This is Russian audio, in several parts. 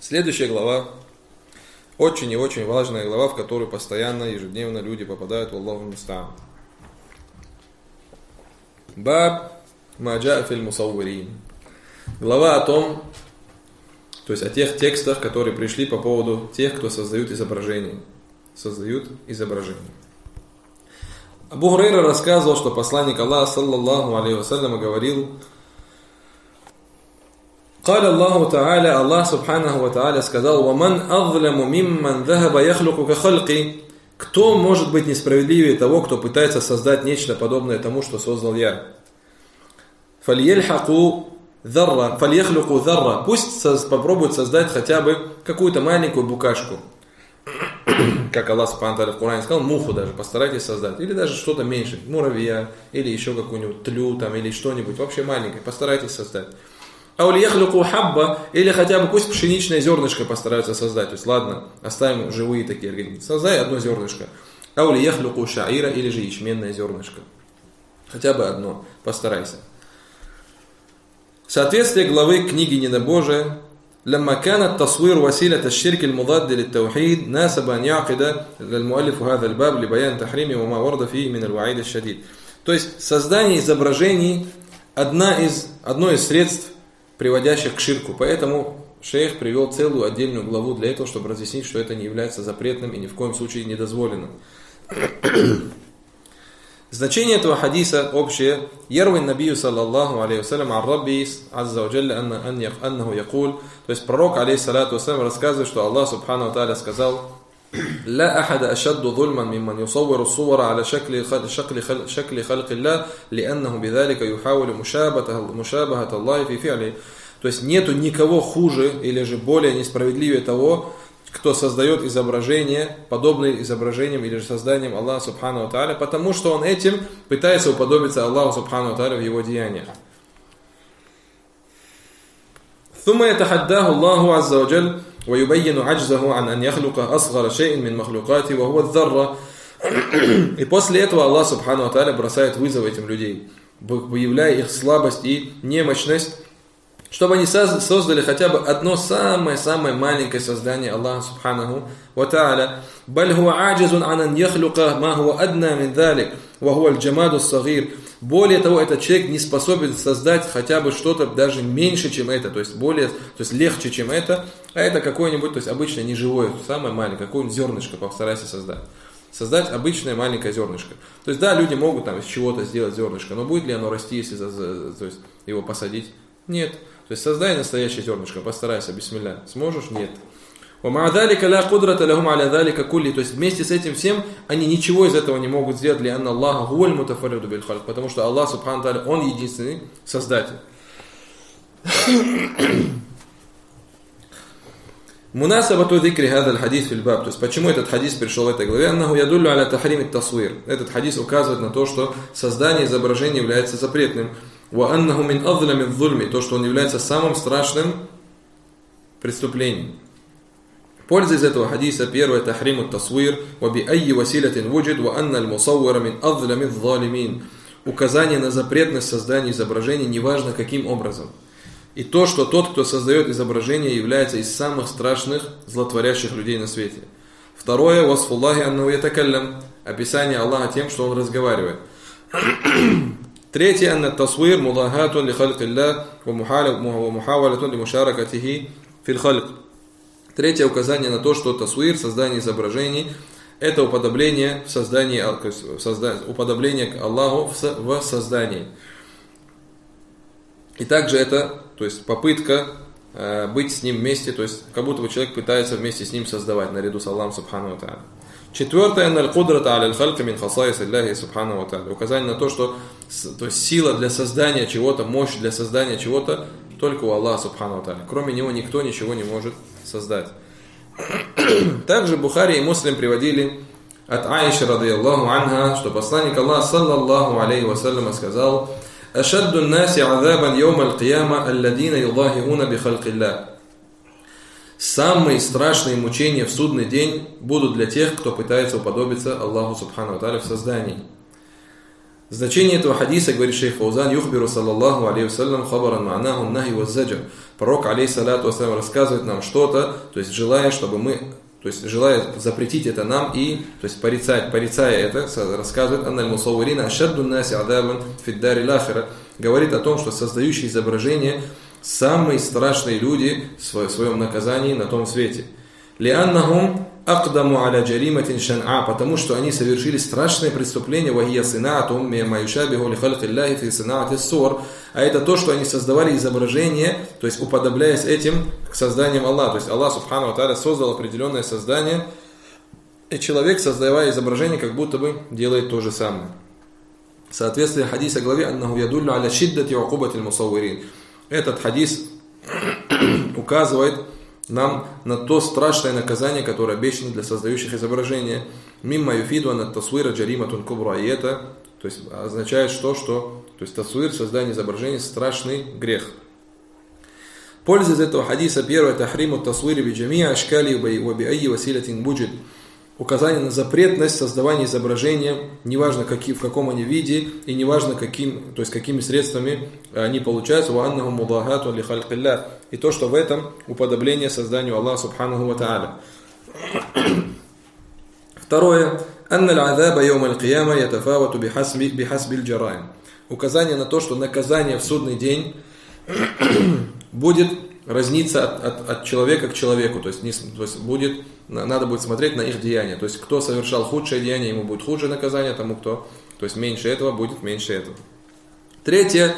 Следующая глава, очень и очень важная глава, в которую постоянно, ежедневно люди попадают в Аллаху муста'ан. Баб маджа фил мусаввирин. Глава о том, то есть о тех текстах, которые пришли по поводу тех, кто создают изображения. Абу Хурайра рассказывал, что посланник Аллаха, саллаллаху алейхи вассалям, говорил: قال الله تعالى, Аллах субханаху ва тааля сказал: وَمَنْ أَظْلَمُ مِمَّنْ ذَهَبَ يَخْلُقُ كَخَلْقِ. Кто может быть несправедливее того, кто пытается создать нечто подобное тому, что создал я? فَلْيَخْلُقُوا ذَرَّةً. Пусть попробуют создать хотя бы какую-то маленькую букашку. Как Аллах субхану ва тааля в Коране сказал, муху даже постарайтесь создать. Или даже что-то меньше, муравья, или еще какую-нибудь тлю, там, или что-нибудь, вообще маленькое, постарайтесь создать. Или хотя бы пусть пшеничное зернышко постараются создать. То есть ладно, оставим живые такие организмы. Создай одно зернышко. Или же ячменное зернышко. Хотя бы одно. Постарайся. Соответствие главы книги Недобожия. لما كان التصوير وسيلة الشرك المضاد للتوحيد ناسب أن يعقد المؤلف هذا الباب لبيان تحريمه وما ورد فيه من الوعيد الشديد. То есть создание изображений одно из средств, приводящих к ширку. Поэтому шейх привел целую отдельную главу для этого, чтобы разъяснить, что это не является запретным и ни в коем случае недозволенным. Значение этого хадиса общее. Ярвай набию саллаллаху алейхи вассалям ан Рабби азза ва джалля аннаху якуль. То есть пророк алейхиссалату вассалям рассказывает, что Аллах субхану ва тааля сказал: لا أحد أشد ظلما ممن يصور الصور على شكل خلق الله لأنه بذلك يحاول مشابهة الله في فعله. То есть нету никого хуже или же более несправедливее того, кто создает изображения, подобные изображениям или же созданием Аллаха субхану ва тааля, потому что он этим пытается уподобиться Аллаху субхану ва тааля в его деяниях. ثم يتحداه الله عز وجل ويبين عجزه عن أن يخلق أصغر شيء من مخلوقاته وهو الذرة. И после этого Аллах субхану ва тааля бросает вызов этим людей, выявляя их слабость и немощность, чтобы они создали хотя бы одно самое маленькое создание Аллаха субханаху ва тааля. بل هو عاجز عن أن يخلق ما هو أدنى من ذلك وهو الجماد الصغير. Более того, этот человек не способен создать хотя бы что-то даже меньше, чем это, то есть легче, чем это, а это какое-нибудь, то есть обычное неживое, самое маленькое, какое-нибудь зернышко постарайся создать. Создать обычное маленькое зернышко. То есть да, люди могут там из чего-то сделать зернышко, но будет ли оно расти, если то есть, его посадить? Нет. То есть создай настоящее зернышко, постарайся, бисмилля. Сможешь? Нет. То есть вместе с этим всем они ничего из этого не могут сделать, потому что Аллах субхану тааля, Он единственный создатель. Мунасабату зикри хазаль хадис фил баб. То есть почему этот хадис пришел в этой главе? Аннаху ядуллю аля тахрим ат-тасвир. Этот хадис указывает на то, что создание изображения является запретным. Ва аннаху мин азлами адh-dhulmi. То, что он является самым страшным преступлением. Польза из этого хадиса: первое, тахрим ат-тасвир, ва би айи василатин вуджид, ва анна аль-мусаввира мин азлами адh-dhalimin. Указание на запретность создания изображений, неважно каким образом. И то, что тот, кто создает изображение, является из самых страшных злотворящих людей на свете. Второе, васфуллахи аннаху ятакаллям. Описание Аллаха тем, что он разговаривает. Третье, анна ат-тасвир мулахатун ли халькиллах, ва мухавалатун ли мушаракатихи фил хальк. Третье указание на то, что тасвир, создание изображений, это уподобление в создании, уподобление к Аллаху в создании. И также это, то есть попытка быть с ним вместе, то есть как будто бы человек пытается вместе с ним создавать, наряду с Аллахом субхану ва тааля. Четвертое, указание на то, что то есть сила для создания чего-то, мощь для создания чего-то только у Аллаха субхану ва тааля. Кроме него никто ничего не может создать. Также Бухари и Муслим приводили от Аиши радийаллаху анха, что посланник Аллаха саллаллаху алейхи вассалям сказал: أشد الناس عذابا يوم القيامة الذين يضاهئون بخلق الله. Самые страшные мучения в судный день будут для тех, кто пытается уподобиться Аллаху субхану ва тааля в создании. Значение этого хадиса, говорит шейх Фаузан, юхбиру саллаллаху алейхи вассалям хабаран ма'наху нахи ваззаджр. Пророк, алейхиссалату вассалям, рассказывает нам что-то, то есть желая, чтобы мы, то есть желая запретить это нам и, то есть порицая это, рассказывает анналь мусаввирина ашадду наси адабан фиддари лахира, говорит о том, что создающие изображения самые страшные люди в своем наказании на том свете. Лианнахум aqdamu ala jarimatin shan'a, потому что они совершили страшное преступление, вахия синаатум мимма юшабиху ли халкиллахи фи синаати ссур, а это то, что они создавали изображение, то есть уподобляясь этим к созданиям Аллаха. То есть Аллах субхану ва тааля создал определенное создание, и человек, создавая изображение, как будто бы делает то же самое. Соответствие хадиса главе аннаху ядуллю аля шиддати уқубати аль-мусаввирин. Этот хадис указывает нам на то страшное наказание, которое обещано для создающих изображения. Мимма юфиду ан ат-тасвира джариматун кубра. И это, то есть, означает что то есть тасвир, создание изображений, страшный грех. Польза из этого хадиса: первое, тахриму тасвири би джамиа ашкали ва би айи василатин буджид. Указание на запретность создавания изображения, неважно в каком они виде и неважно какими средствами они получаются, и то, что в этом уподобление созданию Аллаха субханаху ва тааля. Второе, указание на то, что наказание в судный день будет разниться от человека к человеку, то есть надо будет смотреть на их деяния. То есть кто совершал худшее деяние, ему будет худшее наказание, тому кто, то есть меньше этого, будет меньше этого. Третье,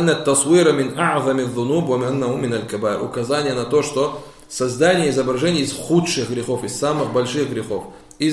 указание на то, что создание изображений из худших грехов, из самых больших грехов,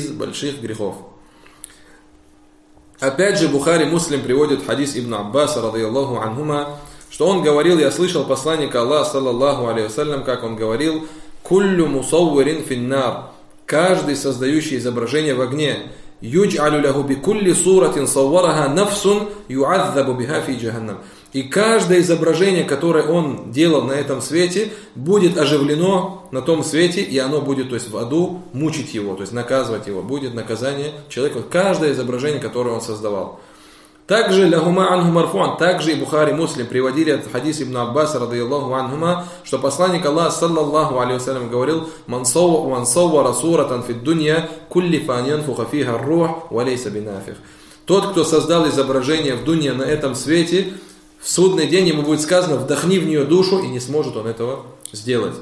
Опять же, Бухари, Муслим приводит хадис Ибн Аббаса, радийаллаху анхума, что он говорил: я слышал посланника Аллаха, саллаллаху алейхи вассалям, как он говорил: «Куллю мусаввирин финнар», каждый создающий изображение в огне, «Юдж'алю лаху би кулли суратин саввараха нафсун ю'адзабу биха фи джаханнам». И каждое изображение, которое он делал на этом свете, будет оживлено на том свете, и оно будет, то есть в аду, мучить его, то есть наказывать его, будет наказание человеку, каждое изображение, которое он создавал. Также лахума анху марфуан, также и Бухари, Муслим приводили от хадис Ибн Аббаса, радийаллаху анхума, что посланник Аллаха, саллаллаху алейхи вассалям, говорил: «Ман саввара суратан фид дунья кулли фан янфуха фиха ар-рух ва лейса бинафих». Тот, кто создал изображение в дунья, на этом свете, в судный день ему будет сказано: вдохни в нее душу, и не сможет он этого сделать.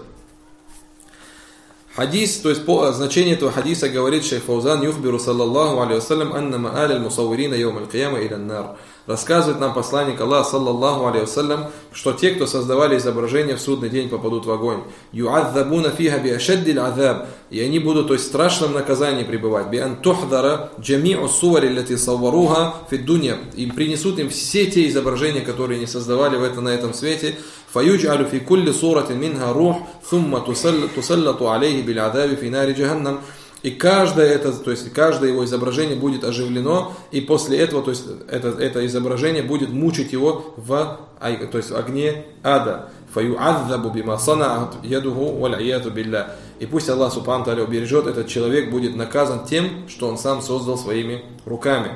Хадис, то есть по значению этого хадиса говорит шейх Фаузан: юхбиру саллаллаху алейхи вассалям анна ма'аль аль-мусаввирина йоум аль-кияма иля ан-нар. Рассказывает нам посланник Аллаха, саллаллаху алейхи вассалям, что те, кто создавали изображения, в судный день попадут в огонь. Ю'адзабуна фиха би ашадди аль-азаб, и они будут, то есть, в страшном наказании пребывать. Би ан тухдара джами'у сувари аллати савваруха фи дунья, и принесут им все те изображения, которые они создавали на этом свете. Фаюдж'алю фи кулли суратин минха рух, thumma тусаллату алейхи бил азаби фи нари джаханнам. И каждое его изображение будет оживлено, и после этого, то есть это изображение будет мучить его в огне ада. Фаю'адзабу бима сана'ат ядуху валь аяду билля. И пусть Аллах субхану тааля убережет, этот человек будет наказан тем, что он сам создал своими руками.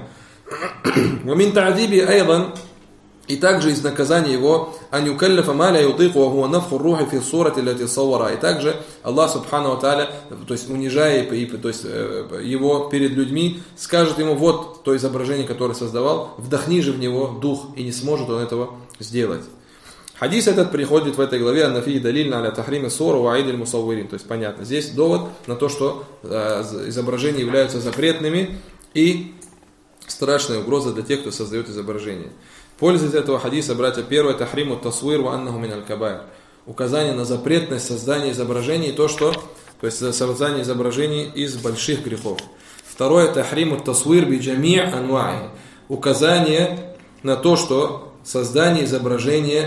Ва мин та'диби айдан, и также из наказания его анюкаллафа маля ютику ва хуа нафху рухи фи сурати лати саввара. И также Аллах субхану тааля, то есть унижая то есть его перед людьми, скажет ему: вот то изображение, которое создавал, вдохни же в него дух, и не сможет он этого сделать. Хадис этот приходит в этой главе аннафи далильна аля тахриме сура ва аид аль-мусаввирин. То есть понятно, здесь довод на то, что изображения являются запретными и страшная угроза для тех, кто создает изображение. Польза из этого хадиса, братья: первое, тахриму тасвир ва аннаху мин аль-кабаир, указание на запретность создания изображений, то есть создание изображений из больших грехов. Второе, тахриму тасвир би джами' анва'i, указание на то, что создание изображения,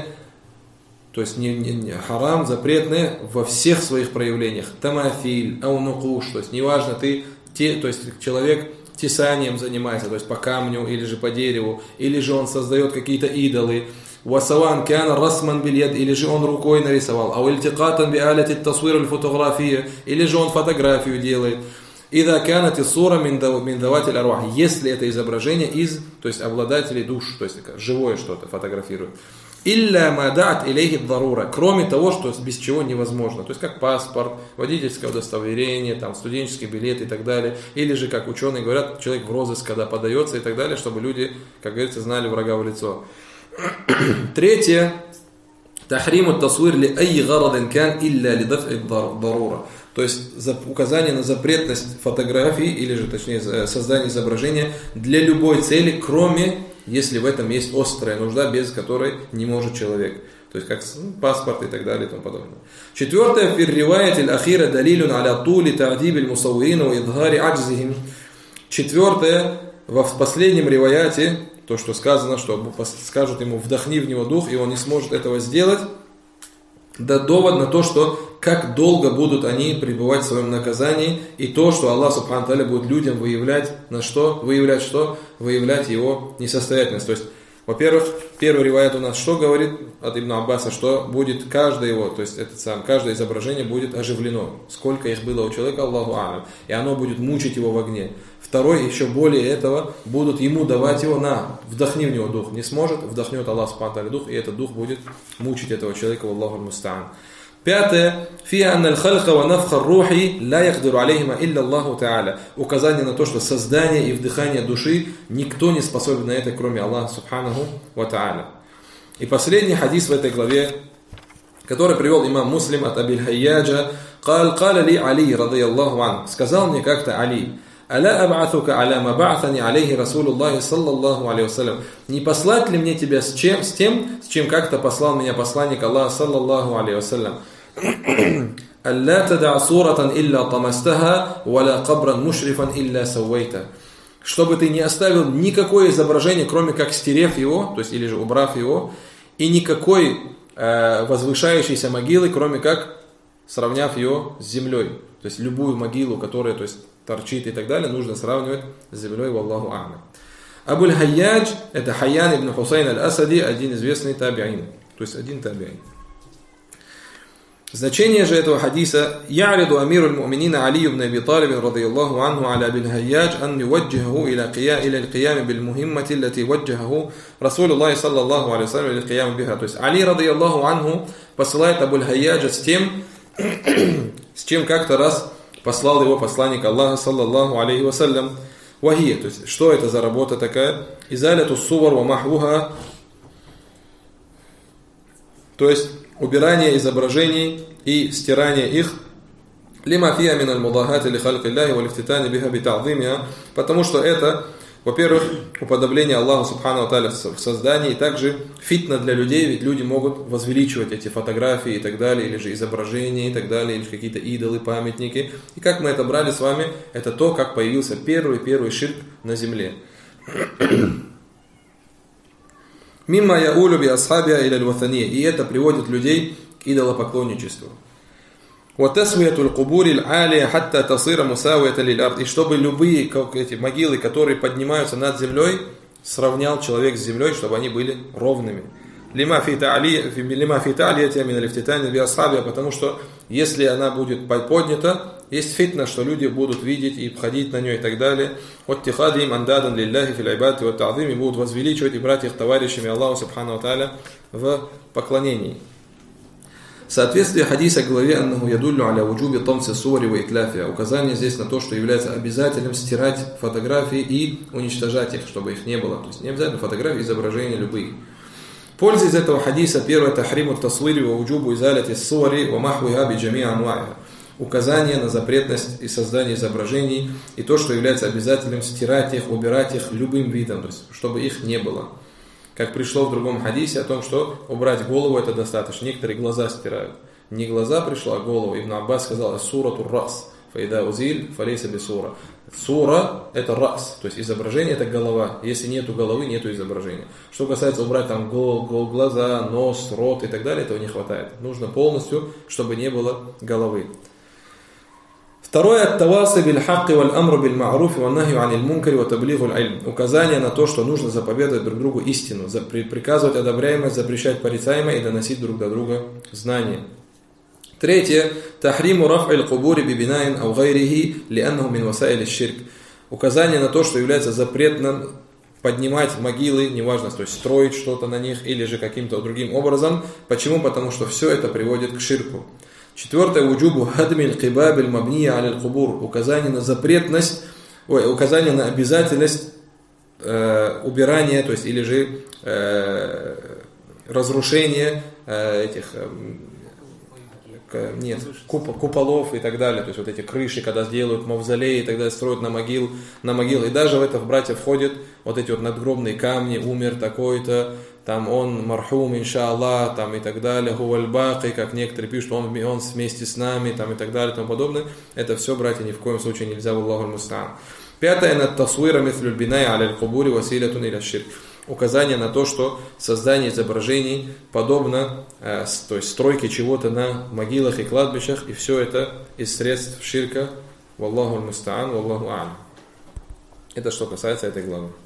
то есть не харам, запретное во всех своих проявлениях. Тамафиль, аунукуш, то есть неважно, то есть человек тесанием занимается, то есть по камню, или же по дереву, или же он создает какие-то идолы. Васаван кяна расман бильяд, или же он рукой нарисовал. Ау ильтикатан би аляти тасвир аль-фотография, или же он фотографию делает. «Ида канат иссура мин даватиль арвах». Если это изображение из, то есть обладателей душ, то есть живое что-то фотографирует. «Илля ма да'ат илейхи дарура». Кроме того, что без чего невозможно. То есть как паспорт, водительское удостоверение, там, студенческий билет и так далее. Или же, как ученые говорят, человек в розыск, когда подается и так далее, чтобы люди, как говорится, знали врага в лицо. Третье. «Тахриму тасвир ли ай гарадин кан илля ли даф'и дарура». То есть указание на запретность фотографии, или же точнее создание изображения для любой цели, кроме если в этом есть острая нужда, без которой не может человек. То есть как паспорт и так далее и тому подобное. Четвертое. «Фир риваятиль ахира далилюн аля тули та'дибиль мусаввирина ва идгари аджзихим». Четвертое. В последнем риваяте, то, что сказано, что скажут ему «вдохни в него дух», и он не сможет этого сделать, да довод на то, что как долго будут они пребывать в своем наказании, и то, что Аллах Субхану Тааля будет людям выявлять на что? Выявлять что? Выявлять его несостоятельность. То есть, во-первых, первый риваят у нас что говорит от Ибн Аббаса, что будет каждое его, то есть каждое изображение будет оживлено. Сколько их было у человека, Аллаху а'лам. И оно будет мучить его в огне. Второй, еще более этого, будут ему давать его на, вдохни в него дух. Не сможет, вдохнет Аллах Субхану Тааля дух, и этот дух будет мучить этого человека, Аллаху муста'ан. Пятое. «Фия анна аль-халка ва нафха рухи ла яхдиру алейхима илля Аллаху Та'аля». Указание на то, что создание и вдыхание души никто не способен на это, кроме Аллаха Субханаху ва Та'аля. И последний хадис в этой главе, который привел имам Муслим от Абиль Хайяджа, «Каля ли Али, радайаллаху ан». Сказал мне как-то Али: «Аля аб'атука аля ма бa'атани алейхи Расулуллахи саллаллаху алейхи вассалям». Не послать ли мне тебя с чем как-то послал меня посланник Аллаха саллаллаху алейхи вассалям? «Алля тад'a сурatan илля тамастаха, валя кабран мушрифан илля саввайта». Чтобы ты не оставил никакое изображение, кроме как стерев его, то есть или же убрав его, и никакой возвышающейся могилы, кроме как сравняв ее с землей. То есть любую могилу, которая торчит и так далее, нужно сравнивать с землей, валлаху а'лам. Абуль Хайядж, это Хайян ибн Хусайн аль-Асади, один известный таби'ин, то есть один таби'ин. Значение же этого хадиса: «Я'риду амиру аль-му'минина Али ибн Аби Талиб радийаллаху анху аля Абиль Хайядж ан юваджихаху иля аль-қиями биль-мухиммати аллати ваджахаху Расулуллахи саллаллаху алейхи вассалям иля аль-қиями биха». То есть Али радийаллаху анху посылает Абуль Хайяджа с чем как-то раз послал его посланник Аллаха саллаллаху алейхи вассалям. Вахия, то есть что это за работа такая? Изаляту сувар ва махвуха, то есть убирание изображений и стирание их, лима фия мин аль-мудахати ли халки Аллахи ва лифтитани биха би та'зимиха, потому что это, во-первых, уподобление Аллаху Субхану Тааля в создании, и также фитна для людей, ведь люди могут возвеличивать эти фотографии и так далее, или же изображения и так далее, или какие-то идолы, памятники. И как мы это брали с вами, это то, как появился первый ширк на земле. Мимма яулю би асхабиа иля аль-ватания, и это приводит людей к идолопоклонничеству. وَتَسْوِيَةُ الْقُبُورِ الْعَالِيَ حَتَّى تَصِيرَ مُسَاوِيَةً لِلْأَرْضِ. И чтобы любые эти могилы, которые поднимаются над землей, сравнял человек с землей, чтобы они были ровными. لِمَا فِي تَعْلِيَةِ مِنَ الْإِفْتِتَانِ بِأَصْحَابِهَا, потому что если она будет поднята, есть фитна, что люди будут видеть и входить на нее и так далее. وَاتِّخَاذِهِمْ أَنْدَادًا لِلَّهِ فِي الْعِبَادَةِ وَالتَّعْظِيمِ, будут возвеличивать и брать их товарищами Аллаху Субхану Тааля в поклонении. Соответствие хадиса к главе «Аннаху ядуллю аля вуджуби тамси сувари ва итляфия». Указание здесь на то, что является обязательным стирать фотографии и уничтожать их, чтобы их не было. То есть не обязательно фотографии, изображения любые. Польза из этого хадиса: первое, тахриму тасвири ва вуджубу изаляти сувари ва махвиха би джамиа анваиха. Указание на запретность и создание изображений и то, что является обязательным стирать их, убирать их любым видом, то есть чтобы их не было. Как пришло в другом хадисе о том, что убрать голову это достаточно. Некоторые глаза стирают. Не глаза пришло, а голову. Ибн Аббас сказал: «Сурату рас, фаида узиль, фалейса бисура». Сура – это рас, то есть изображение – это голова. Если нету головы, нету изображения. Что касается убрать там глаза, нос, рот и так далее, этого не хватает. Нужно полностью, чтобы не было головы. Второе, ат-таваси биль-хакки валь-амру биль-ма'руфи ван-нахью аниль-мункари ва-таблигу аль-илм. Указание на то, что нужно заповедовать друг другу истину, приказывать одобряемое, запрещать порицаемое и доносить друг до друга знания. Третье. Тахриму раф'иль кубури бибинаин ау гайрихи лианнаху мин васаили ширк. Указание на то, что является запретным поднимать могилы, неважно, то есть строить что-то на них или же каким-то другим образом. Почему? Потому что все это приводит к ширку. Четвертое. Вуджубу хадмиль кибабиль мабния аль кубур. Указание на запретность, указание на обязательность убирания, то есть или же разрушения этих куполов и так далее, то есть вот эти крыши, когда сделают мавзолеи и так далее, строят на могилы, и даже в это, братья, входят вот эти вот надгробные камни, умер такой-то, там он мархум, иншаллах, там и так далее, хувальбаки, как некоторые пишут, он вместе с нами, там и так далее, и тому подобное. Это все, братья, ни в коем случае нельзя, валлаху аль-мустаан. Пятое. Над тасвира мислюль бинай аль кубури василятун иля ширк. Указание на то, что создание изображений подобно, то есть стройке чего-то на могилах и кладбищах, и все это из средств ширка. Валлаху аль-мустаан, валлаху а'лам. Это что касается этой главы.